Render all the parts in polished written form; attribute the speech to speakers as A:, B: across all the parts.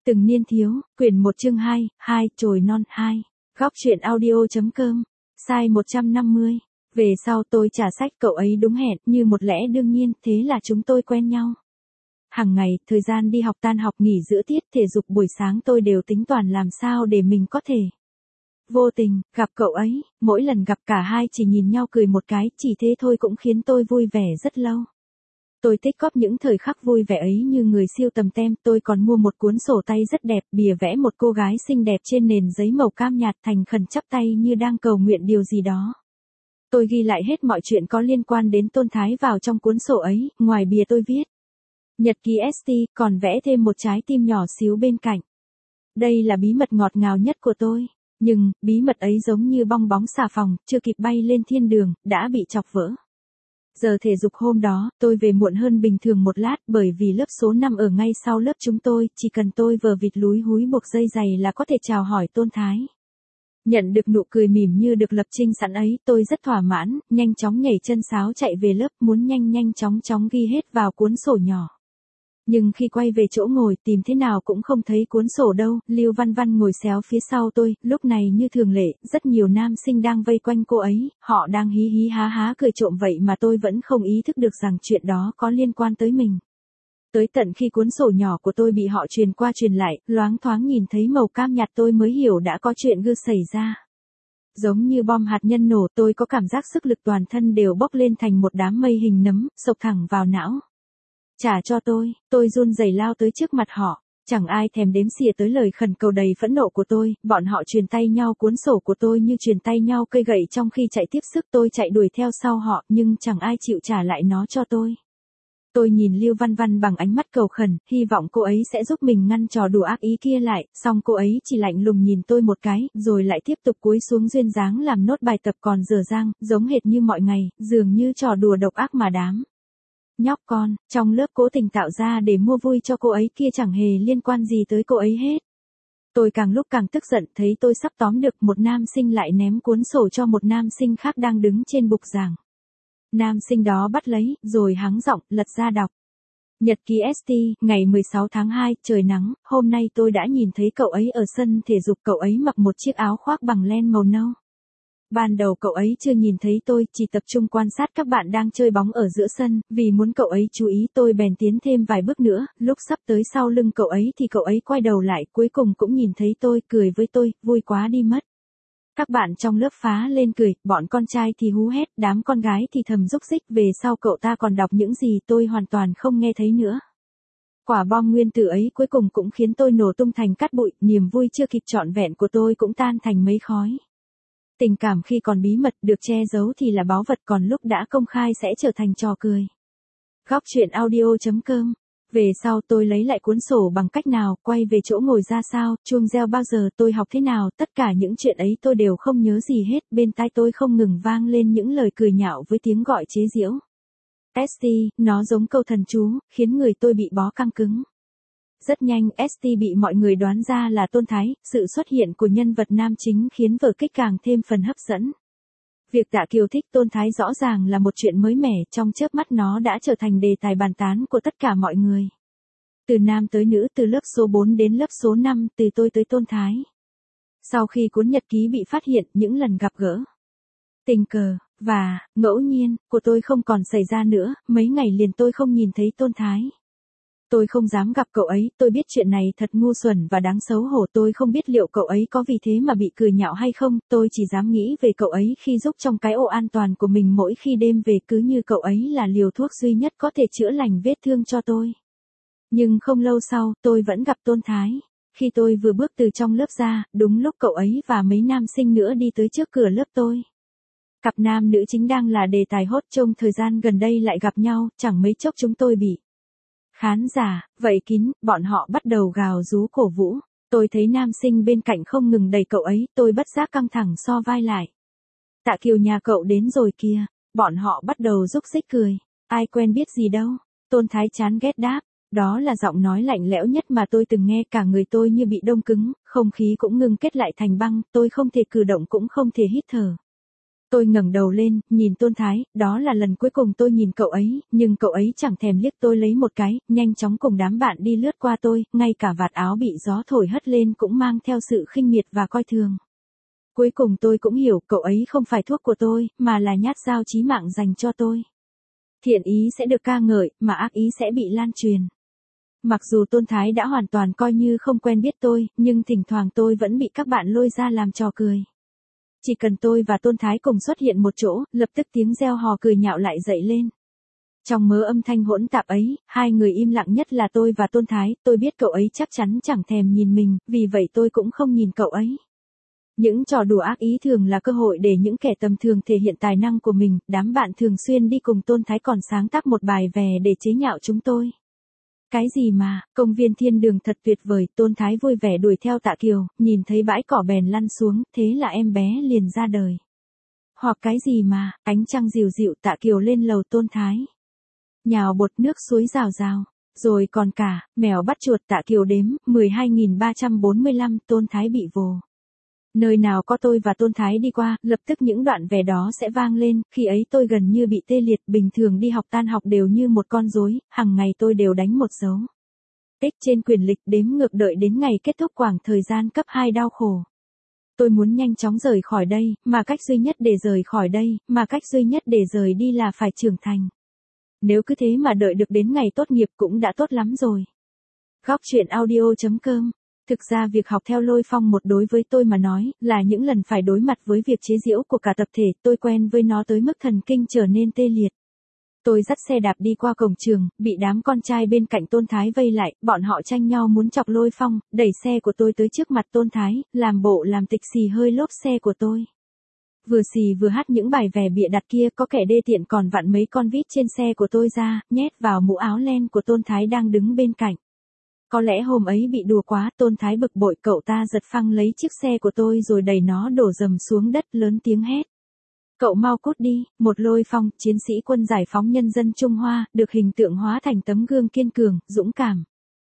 A: Từng niên thiếu, quyển 1 chương 2, chồi non 2. Góc truyện audio.com. Size 150. Về sau tôi trả sách cậu ấy đúng hẹn, như một lẽ đương nhiên, thế là chúng tôi quen nhau. Hàng ngày, thời gian đi học tan học nghỉ giữa tiết thể dục buổi sáng tôi đều tính toán làm sao để mình có thể vô tình gặp cậu ấy, mỗi lần gặp cả hai chỉ nhìn nhau cười một cái, chỉ thế thôi cũng khiến tôi vui vẻ rất lâu. Tôi tích góp những thời khắc vui vẻ ấy như người siêu tầm tem, tôi còn mua một cuốn sổ tay rất đẹp, bìa vẽ một cô gái xinh đẹp trên nền giấy màu cam nhạt, thành khẩn chắp tay như đang cầu nguyện điều gì đó. Tôi ghi lại hết mọi chuyện có liên quan đến Tôn Thái vào trong cuốn sổ ấy, ngoài bìa tôi viết nhật ký ST, còn vẽ thêm một trái tim nhỏ xíu bên cạnh. Đây là bí mật ngọt ngào nhất của tôi, nhưng bí mật ấy giống như bong bóng xà phòng, chưa kịp bay lên thiên đường, đã bị chọc vỡ. Giờ thể dục hôm đó, tôi về muộn hơn bình thường một lát bởi vì lớp số 5 ở ngay sau lớp chúng tôi, chỉ cần tôi vờ vịt lúi húi buộc dây giày là có thể chào hỏi Tôn Thái. Nhận được nụ cười mỉm như được lập trình sẵn ấy, tôi rất thỏa mãn, nhanh chóng nhảy chân sáo chạy về lớp, muốn nhanh chóng ghi hết vào cuốn sổ nhỏ. Nhưng khi quay về chỗ ngồi tìm thế nào cũng không thấy cuốn sổ đâu, Lưu Văn Văn ngồi xéo phía sau tôi, lúc này như thường lệ, rất nhiều nam sinh đang vây quanh cô ấy, họ đang hí hí há há cười trộm vậy mà tôi vẫn không ý thức được rằng chuyện đó có liên quan tới mình. Tới tận khi cuốn sổ nhỏ của tôi bị họ truyền qua truyền lại, loáng thoáng nhìn thấy màu cam nhạt tôi mới hiểu đã có chuyện gư xảy ra. Giống như bom hạt nhân nổ, tôi có cảm giác sức lực toàn thân đều bốc lên thành một đám mây hình nấm, xộc thẳng vào não. Trả cho tôi run rẩy lao tới trước mặt họ, chẳng ai thèm đếm xỉa tới lời khẩn cầu đầy phẫn nộ của tôi, bọn họ truyền tay nhau cuốn sổ của tôi như truyền tay nhau cây gậy trong khi chạy tiếp sức, tôi chạy đuổi theo sau họ nhưng chẳng ai chịu trả lại nó cho tôi. Tôi nhìn Lưu Văn Văn bằng ánh mắt cầu khẩn, hy vọng cô ấy sẽ giúp mình ngăn trò đùa ác ý kia lại, song cô ấy chỉ lạnh lùng nhìn tôi một cái, rồi lại tiếp tục cúi xuống duyên dáng làm nốt bài tập còn dở dang, giống hệt như mọi ngày, dường như trò đùa độc ác mà đám nhóc con trong lớp cố tình tạo ra để mua vui cho cô ấy kia chẳng hề liên quan gì tới cô ấy hết. Tôi càng lúc càng tức giận, thấy tôi sắp tóm được một nam sinh lại ném cuốn sổ cho một nam sinh khác đang đứng trên bục giảng. Nam sinh đó bắt lấy, rồi hắng giọng, lật ra đọc. Nhật ký ST, ngày 16 tháng 2, trời nắng, hôm nay tôi đã nhìn thấy cậu ấy ở sân thể dục, cậu ấy mặc một chiếc áo khoác bằng len màu nâu. Ban đầu cậu ấy chưa nhìn thấy tôi, chỉ tập trung quan sát các bạn đang chơi bóng ở giữa sân, vì muốn cậu ấy chú ý tôi bèn tiến thêm vài bước nữa, lúc sắp tới sau lưng cậu ấy thì cậu ấy quay đầu lại, cuối cùng cũng nhìn thấy tôi, cười với tôi, vui quá đi mất. Các bạn trong lớp phá lên cười, bọn con trai thì hú hét, đám con gái thì thầm rúc rích, về sau cậu ta còn đọc những gì tôi hoàn toàn không nghe thấy nữa. Quả bom nguyên tử ấy cuối cùng cũng khiến tôi nổ tung thành cát bụi, niềm vui chưa kịp trọn vẹn của tôi cũng tan thành mây khói. Tình cảm khi còn bí mật được che giấu thì là báu vật, còn lúc đã công khai sẽ trở thành trò cười. Góc truyện audio.com. Về sau tôi lấy lại cuốn sổ bằng cách nào, quay về chỗ ngồi ra sao, chuông reo bao giờ, tôi học thế nào, tất cả những chuyện ấy tôi đều không nhớ gì hết, bên tai tôi không ngừng vang lên những lời cười nhạo với tiếng gọi chế giễu. ST, nó giống câu thần chú, khiến người tôi bị bó căng cứng. Rất nhanh ST bị mọi người đoán ra là Tôn Thái, sự xuất hiện của nhân vật nam chính khiến vở kịch càng thêm phần hấp dẫn. Việc Tạ Kiều thích Tôn Thái rõ ràng là một chuyện mới mẻ, trong chớp mắt nó đã trở thành đề tài bàn tán của tất cả mọi người. Từ nam tới nữ, từ lớp số 4 đến lớp số 5, từ tôi tới Tôn Thái. Sau khi cuốn nhật ký bị phát hiện, những lần gặp gỡ, tình cờ và ngẫu nhiên của tôi không còn xảy ra nữa, mấy ngày liền tôi không nhìn thấy Tôn Thái. Tôi không dám gặp cậu ấy, tôi biết chuyện này thật ngu xuẩn và đáng xấu hổ, tôi không biết liệu cậu ấy có vì thế mà bị cười nhạo hay không, tôi chỉ dám nghĩ về cậu ấy khi giúp trong cái ổ an toàn của mình mỗi khi đêm về, cứ như cậu ấy là liều thuốc duy nhất có thể chữa lành vết thương cho tôi. Nhưng không lâu sau, tôi vẫn gặp Tôn Thái. Khi tôi vừa bước từ trong lớp ra, đúng lúc cậu ấy và mấy nam sinh nữa đi tới trước cửa lớp tôi. Cặp nam nữ chính đang là đề tài hot trong thời gian gần đây lại gặp nhau, chẳng mấy chốc chúng tôi bị khán giả vây kín, bọn họ bắt đầu gào rú cổ vũ. Tôi thấy nam sinh bên cạnh không ngừng đẩy cậu ấy, tôi bất giác căng thẳng so vai lại. Tạ Kiều nhà cậu đến rồi kìa. Bọn họ bắt đầu rúc rích cười. Ai quen biết gì đâu. Tôn Thái chán ghét đáp. Đó là giọng nói lạnh lẽo nhất mà tôi từng nghe, cả người tôi như bị đông cứng, không khí cũng ngưng kết lại thành băng, tôi không thể cử động cũng không thể hít thở. Tôi ngẩng đầu lên, nhìn Tôn Thái, đó là lần cuối cùng tôi nhìn cậu ấy, nhưng cậu ấy chẳng thèm liếc tôi lấy một cái, nhanh chóng cùng đám bạn đi lướt qua tôi, ngay cả vạt áo bị gió thổi hất lên cũng mang theo sự khinh miệt và coi thường. Cuối cùng tôi cũng hiểu cậu ấy không phải thuốc của tôi, mà là nhát dao chí mạng dành cho tôi. Thiện ý sẽ được ca ngợi, mà ác ý sẽ bị lan truyền. Mặc dù Tôn Thái đã hoàn toàn coi như không quen biết tôi, nhưng thỉnh thoảng tôi vẫn bị các bạn lôi ra làm trò cười. Chỉ cần tôi và Tôn Thái cùng xuất hiện một chỗ, lập tức tiếng reo hò cười nhạo lại dậy lên. Trong mớ âm thanh hỗn tạp ấy, hai người im lặng nhất là tôi và Tôn Thái, tôi biết cậu ấy chắc chắn chẳng thèm nhìn mình, vì vậy tôi cũng không nhìn cậu ấy. Những trò đùa ác ý thường là cơ hội để những kẻ tầm thường thể hiện tài năng của mình, đám bạn thường xuyên đi cùng Tôn Thái còn sáng tác một bài về để chế nhạo chúng tôi. Cái gì mà, công viên thiên đường thật tuyệt vời, Tôn Thái vui vẻ đuổi theo Tạ Kiều, nhìn thấy bãi cỏ bèn lăn xuống, thế là em bé liền ra đời. Hoặc cái gì mà, ánh trăng dịu dịu Tạ Kiều lên lầu Tôn Thái. Nhào bột nước suối rào rào, rồi còn cả, mèo bắt chuột Tạ Kiều đếm, 12.345 Tôn Thái bị vồ. Nơi nào có tôi và Tôn Thái đi qua, lập tức những đoạn về đó sẽ vang lên, khi ấy tôi gần như bị tê liệt, bình thường đi học tan học đều như một con rối, hàng ngày tôi đều đánh một dấu X trên quyển lịch đếm ngược đợi đến ngày kết thúc khoảng thời gian cấp 2 đau khổ. Tôi muốn nhanh chóng rời khỏi đây, mà cách duy nhất để rời khỏi đây, mà cách duy nhất để rời đi là phải trưởng thành. Nếu cứ thế mà đợi được đến ngày tốt nghiệp cũng đã tốt lắm rồi. Góc truyện audio.com. Thực ra việc học theo Lôi Phong một đối với tôi mà nói, là những lần phải đối mặt với việc chế giễu của cả tập thể, tôi quen với nó tới mức thần kinh trở nên tê liệt. Tôi dắt xe đạp đi qua cổng trường, bị đám con trai bên cạnh Tôn Thái vây lại, bọn họ tranh nhau muốn chọc Lôi Phong, đẩy xe của tôi tới trước mặt Tôn Thái, làm bộ làm tịch xì hơi lốp xe của tôi. Vừa xì vừa hát những bài về bịa đặt kia, có kẻ đê tiện còn vặn mấy con vít trên xe của tôi ra, nhét vào mũ áo len của Tôn Thái đang đứng bên cạnh. Có lẽ hôm ấy bị đùa quá, Tôn Thái bực bội, cậu ta giật phăng lấy chiếc xe của tôi rồi đẩy nó đổ dầm xuống đất, lớn tiếng hét. Cậu mau cút đi, một Lôi Phong, chiến sĩ quân giải phóng nhân dân Trung Hoa, được hình tượng hóa thành tấm gương kiên cường, dũng cảm.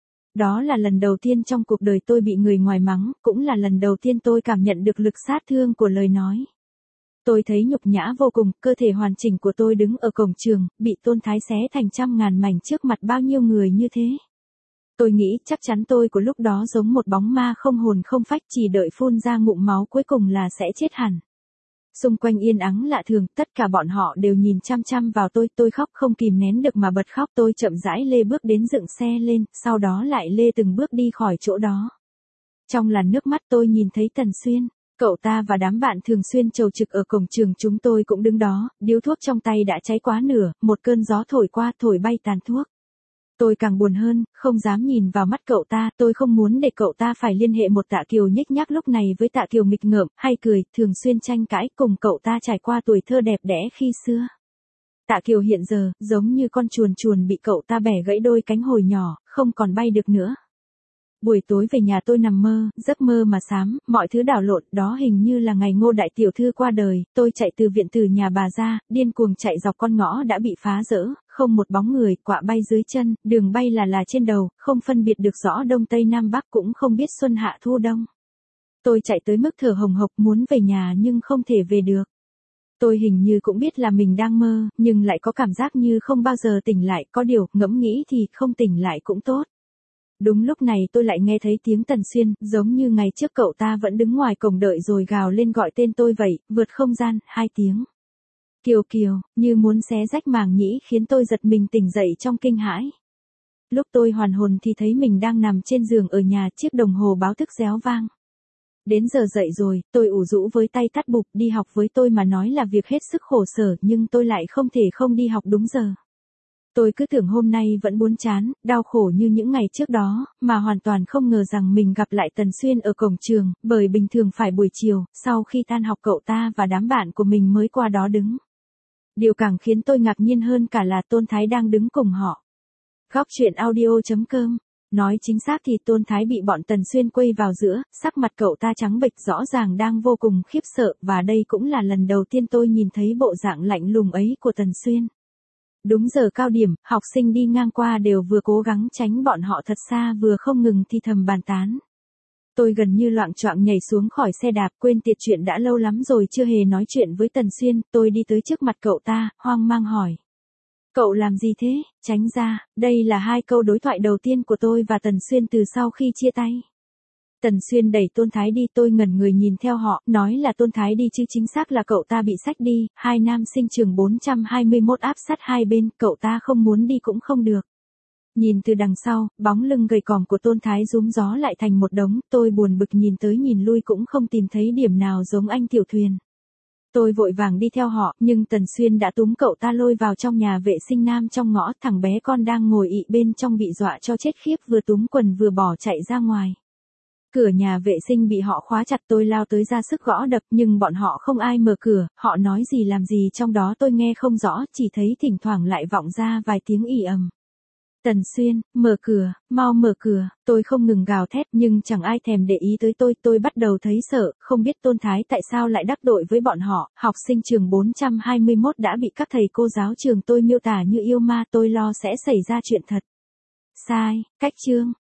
A: Đó là lần đầu tiên trong cuộc đời tôi bị người ngoài mắng, cũng là lần đầu tiên tôi cảm nhận được lực sát thương của lời nói. Tôi thấy nhục nhã vô cùng, cơ thể hoàn chỉnh của tôi đứng ở cổng trường, bị Tôn Thái xé thành trăm ngàn mảnh trước mặt bao nhiêu người như thế. Tôi nghĩ chắc chắn tôi của lúc đó giống một bóng ma không hồn không phách, chỉ đợi phun ra ngụm máu cuối cùng là sẽ chết hẳn. Xung quanh yên ắng lạ thường, tất cả bọn họ đều nhìn chăm chăm vào tôi khóc không kìm nén được mà bật khóc. Tôi chậm rãi lê bước đến dựng xe lên, sau đó lại lê từng bước đi khỏi chỗ đó. Trong làn nước mắt tôi nhìn thấy Tần Xuyên, cậu ta và đám bạn thường xuyên chầu trực ở cổng trường chúng tôi cũng đứng đó, điếu thuốc trong tay đã cháy quá nửa, một cơn gió thổi qua thổi bay tàn thuốc. Tôi càng buồn hơn, không dám nhìn vào mắt cậu ta, tôi không muốn để cậu ta phải liên hệ một Tạ Kiều nhếch nhác lúc này với Tạ Kiều nghịch ngợm, hay cười, thường xuyên tranh cãi cùng cậu ta trải qua tuổi thơ đẹp đẽ khi xưa. Tạ Kiều hiện giờ, giống như con chuồn chuồn bị cậu ta bẻ gãy đôi cánh hồi nhỏ, không còn bay được nữa. Buổi tối về nhà tôi nằm mơ, giấc mơ mà xám, mọi thứ đảo lộn, đó hình như là ngày Ngô đại tiểu thư qua đời, tôi chạy từ viện từ nhà bà ra, điên cuồng chạy dọc con ngõ đã bị phá rỡ, không một bóng người, quạ bay dưới chân, đường bay là trên đầu, không phân biệt được rõ đông tây nam bắc, cũng không biết xuân hạ thu đông. Tôi chạy tới mức thở hồng hộc muốn về nhà nhưng không thể về được. Tôi hình như cũng biết là mình đang mơ, nhưng lại có cảm giác như không bao giờ tỉnh lại, có điều, ngẫm nghĩ thì không tỉnh lại cũng tốt. Đúng lúc này tôi lại nghe thấy tiếng Tần Xuyên, giống như ngày trước cậu ta vẫn đứng ngoài cổng đợi rồi gào lên gọi tên tôi vậy, vượt không gian, 2 tiếng. Kiều Kiều, như muốn xé rách màng nhĩ khiến tôi giật mình tỉnh dậy trong kinh hãi. Lúc tôi hoàn hồn thì thấy mình đang nằm trên giường ở nhà, chiếc đồng hồ báo thức réo vang. Đến giờ dậy rồi, tôi ủ rũ với tay tắt bụp, đi học với tôi mà nói là việc hết sức khổ sở, nhưng tôi lại không thể không đi học đúng giờ. Tôi cứ tưởng hôm nay vẫn buồn chán, đau khổ như những ngày trước đó, mà hoàn toàn không ngờ rằng mình gặp lại Tần Xuyên ở cổng trường, bởi bình thường phải buổi chiều, sau khi tan học cậu ta và đám bạn của mình mới qua đó đứng. Điều càng khiến tôi ngạc nhiên hơn cả là Tôn Thái đang đứng cùng họ. Góc truyện audio.com. Nói chính xác thì Tôn Thái bị bọn Tần Xuyên quây vào giữa, sắc mặt cậu ta trắng bệch rõ ràng đang vô cùng khiếp sợ, và đây cũng là lần đầu tiên tôi nhìn thấy bộ dạng lạnh lùng ấy của Tần Xuyên. Đúng giờ cao điểm, học sinh đi ngang qua đều vừa cố gắng tránh bọn họ thật xa vừa không ngừng thì thầm bàn tán. Tôi gần như loạng choạng nhảy xuống khỏi xe đạp, quên tiệt chuyện đã lâu lắm rồi chưa hề nói chuyện với Tần Xuyên, tôi đi tới trước mặt cậu ta, hoang mang hỏi. Cậu làm gì thế? Tránh ra, đây là 2 câu đối thoại đầu tiên của tôi và Tần Xuyên từ sau khi chia tay. Tần Xuyên đẩy Tôn Thái đi, tôi ngẩn người nhìn theo họ, nói là Tôn Thái đi chứ chính xác là cậu ta bị xách đi, 2 nam sinh trường 421 áp sát hai bên, cậu ta không muốn đi cũng không được. Nhìn từ đằng sau, bóng lưng gầy còm của Tôn Thái rúm gió lại thành một đống, tôi buồn bực nhìn tới nhìn lui cũng không tìm thấy điểm nào giống anh Tiểu Thuyền. Tôi vội vàng đi theo họ, nhưng Tần Xuyên đã túm cậu ta lôi vào trong nhà vệ sinh nam trong ngõ, thằng bé con đang ngồi ị bên trong bị dọa cho chết khiếp, vừa túm quần vừa bỏ chạy ra ngoài. Cửa nhà vệ sinh bị họ khóa chặt, tôi lao tới ra sức gõ đập nhưng bọn họ không ai mở cửa, họ nói gì làm gì trong đó tôi nghe không rõ, chỉ thấy thỉnh thoảng lại vọng ra vài tiếng ì ầm. Tần Xuyên, mở cửa, mau mở cửa, tôi không ngừng gào thét nhưng chẳng ai thèm để ý tới tôi bắt đầu thấy sợ, không biết Tôn Thái tại sao lại đắc tội với bọn họ, học sinh trường 421 đã bị các thầy cô giáo trường tôi miêu tả như yêu ma, tôi lo sẽ xảy ra chuyện thật. Sai, cách chương.